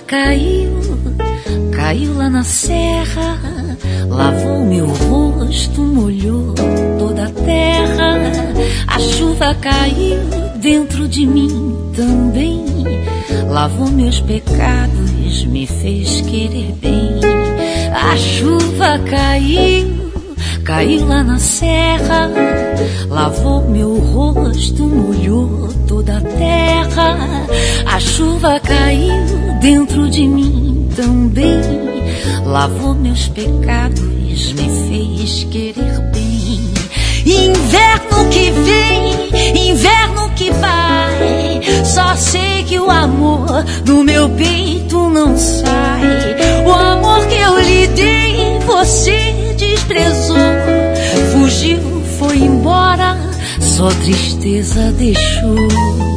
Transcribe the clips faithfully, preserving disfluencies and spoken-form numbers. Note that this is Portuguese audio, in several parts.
caiu, caiu lá na serra, lavou meu rosto, molhou toda a terra. A chuva caiu dentro de mim também, lavou meus pecados, me fez querer bem. A chuva caiu, caiu lá na serra, lavou meu rosto, molhou toda a terra. A chuva caiu dentro de mim também, lavou meus pecados, me fez querer bem. Inverno que vem, inverno que vai, só sei que o amor do meu peito não sai. O amor que eu lhe dei, você desprezou, fugiu, foi embora, só tristeza deixou.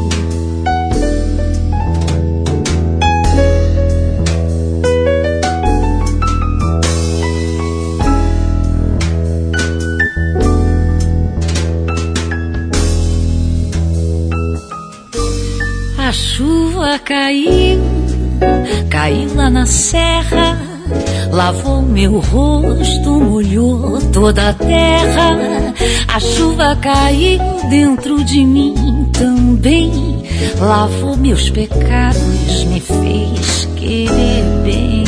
A chuva caiu, caiu lá na serra, lavou meu rosto, molhou toda a terra. A chuva caiu dentro de mim também, lavou meus pecados, me fez querer bem.